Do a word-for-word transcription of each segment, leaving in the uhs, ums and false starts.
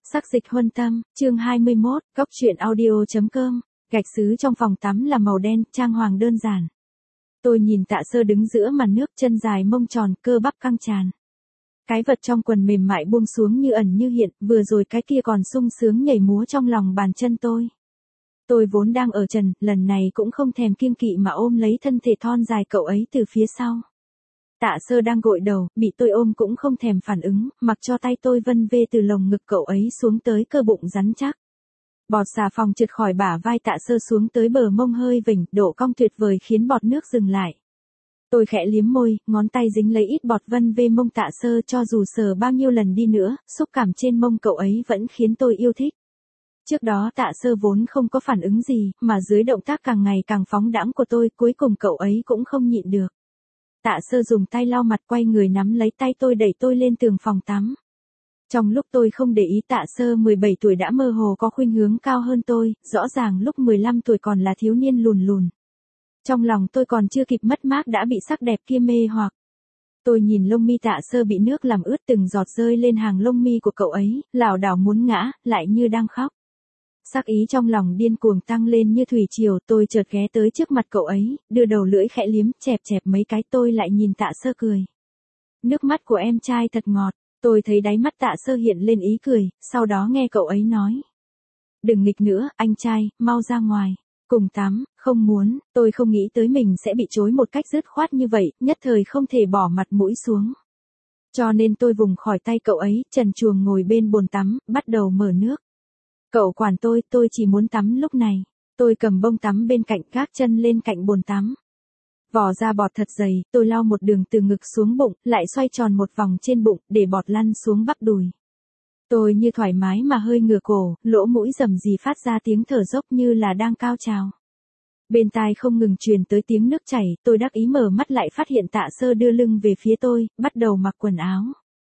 Sắc dịch huân tâm, chương hai mươi mốt, góc truyện audio.com, gạch sứ trong phòng tắm là màu đen, trang hoàng đơn giản. Tôi nhìn Tạ Sơ đứng giữa màn nước, chân dài mông tròn, cơ bắp căng tràn. Cái vật trong quần mềm mại buông xuống như ẩn như hiện, vừa rồi cái kia còn sung sướng nhảy múa trong lòng bàn chân tôi. Tôi vốn đang ở trần, lần này cũng không thèm kiêng kỵ mà ôm lấy thân thể thon dài cậu ấy từ phía sau. Tạ Sơ đang gội đầu, bị tôi ôm cũng không thèm phản ứng, mặc cho tay tôi vân vê từ lồng ngực cậu ấy xuống tới cơ bụng rắn chắc. Bọt xà phòng trượt khỏi bả vai Tạ Sơ xuống tới bờ mông hơi vểnh, độ cong tuyệt vời khiến bọt nước dừng lại. Tôi khẽ liếm môi, ngón tay dính lấy ít bọt vân vê mông Tạ Sơ, cho dù sờ bao nhiêu lần đi nữa, xúc cảm trên mông cậu ấy vẫn khiến tôi yêu thích. Trước đó Tạ Sơ vốn không có phản ứng gì, mà dưới động tác càng ngày càng phóng đãng của tôi, cuối cùng cậu ấy cũng không nhịn được. Tạ Sơ dùng tay lau mặt, quay người nắm lấy tay tôi đẩy tôi lên tường phòng tắm. Trong lúc tôi không để ý, Tạ Sơ mười bảy tuổi đã mơ hồ có khuynh hướng cao hơn tôi, rõ ràng lúc mười lăm tuổi còn là thiếu niên lùn lùn. Trong lòng tôi còn chưa kịp mất mát đã bị sắc đẹp kia mê hoặc. Tôi nhìn lông mi Tạ Sơ bị nước làm ướt, từng giọt rơi lên hàng lông mi của cậu ấy, lảo đảo muốn ngã, lại như đang khóc. Sắc ý trong lòng điên cuồng tăng lên như thủy triều, tôi chợt ghé tới trước mặt cậu ấy, đưa đầu lưỡi khẽ liếm, chẹp chẹp mấy cái. Tôi lại nhìn Tạ Sơ cười. Nước mắt của em trai thật ngọt. Tôi thấy đáy mắt Tạ Sơ hiện lên ý cười, sau đó nghe cậu ấy nói. Đừng nghịch nữa, anh trai, mau ra ngoài. Cùng tắm, không muốn. Tôi không nghĩ tới mình sẽ bị chối một cách dứt khoát như vậy, nhất thời không thể bỏ mặt mũi xuống. Cho nên tôi vùng khỏi tay cậu ấy, trần truồng ngồi bên bồn tắm, bắt đầu mở nước. Cậu quản tôi, tôi chỉ muốn tắm lúc này. Tôi cầm bông tắm bên cạnh, gác chân lên cạnh bồn tắm. Vò ra bọt thật dày, tôi lau một đường từ ngực xuống bụng, lại xoay tròn một vòng trên bụng, để bọt lăn xuống bắp đùi. Tôi như thoải mái mà hơi ngửa cổ, lỗ mũi rầm rì phát ra tiếng thở dốc như là đang cao trào. Bên tai không ngừng truyền tới tiếng nước chảy, tôi đắc ý mở mắt lại phát hiện Tạ Sơ đưa lưng về phía tôi, bắt đầu mặc quần áo.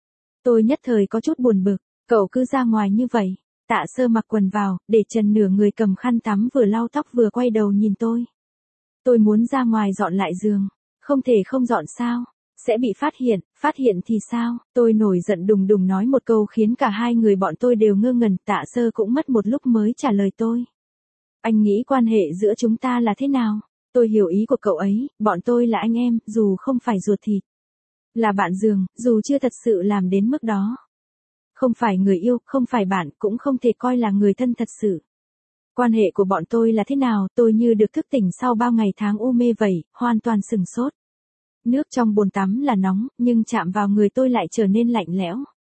Tôi nhất thời có chút buồn bực, cậu cứ ra ngoài như vậy. Tạ Sơ mặc quần vào, để trần nửa người cầm khăn tắm vừa lau tóc vừa quay đầu nhìn tôi. Tôi muốn ra ngoài dọn lại giường. Không thể không dọn sao? Sẽ bị phát hiện, phát hiện thì sao? Tôi nổi giận đùng đùng nói một câu khiến cả hai người bọn tôi đều ngơ ngẩn. Tạ Sơ cũng mất một lúc mới trả lời tôi. Anh nghĩ quan hệ giữa chúng ta là thế nào? Tôi hiểu ý của cậu ấy, bọn tôi là anh em, dù không phải ruột thịt. Là bạn giường, dù chưa thật sự làm đến mức đó. Không phải người yêu, không phải bạn, cũng không thể coi là người thân thật sự. Quan hệ của bọn tôi là thế nào? Tôi như được thức tỉnh sau bao ngày tháng u mê vậy, hoàn toàn sừng sốt. Nước trong bồn tắm là nóng, nhưng chạm vào người tôi lại trở nên lạnh lẽo.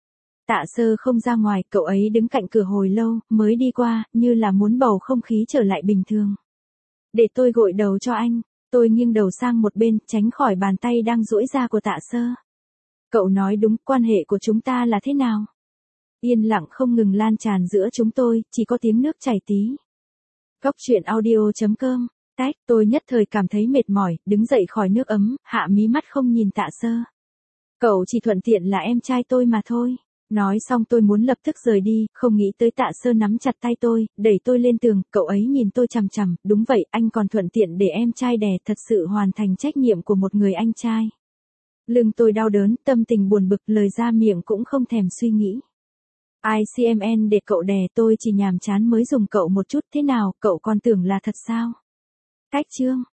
Tạ Sơ không ra ngoài, cậu ấy đứng cạnh cửa hồi lâu, mới đi qua, như là muốn bầu không khí trở lại bình thường. Để tôi gội đầu cho anh. Tôi nghiêng đầu sang một bên, tránh khỏi bàn tay đang duỗi ra của Tạ Sơ. Cậu nói đúng, quan hệ của chúng ta là thế nào? Yên lặng không ngừng lan tràn giữa chúng tôi, chỉ có tiếng nước chảy tí. Góc truyện audio.com, tách, tôi nhất thời cảm thấy mệt mỏi, đứng dậy khỏi nước ấm, hạ mí mắt không nhìn Tạ Sơ. Cậu chỉ thuận tiện là em trai tôi mà thôi. Nói xong tôi muốn lập tức rời đi, không nghĩ tới Tạ Sơ nắm chặt tay tôi, đẩy tôi lên tường, cậu ấy nhìn tôi chằm chằm, đúng vậy, anh còn thuận tiện để em trai đè, thật sự hoàn thành trách nhiệm của một người anh trai. Lưng tôi đau đớn, tâm tình buồn bực, lời ra miệng cũng không thèm suy nghĩ. i xê em en để cậu đè, tôi chỉ nhàm chán mới dùng cậu một chút, thế nào, cậu còn tưởng là thật sao? Cách chương.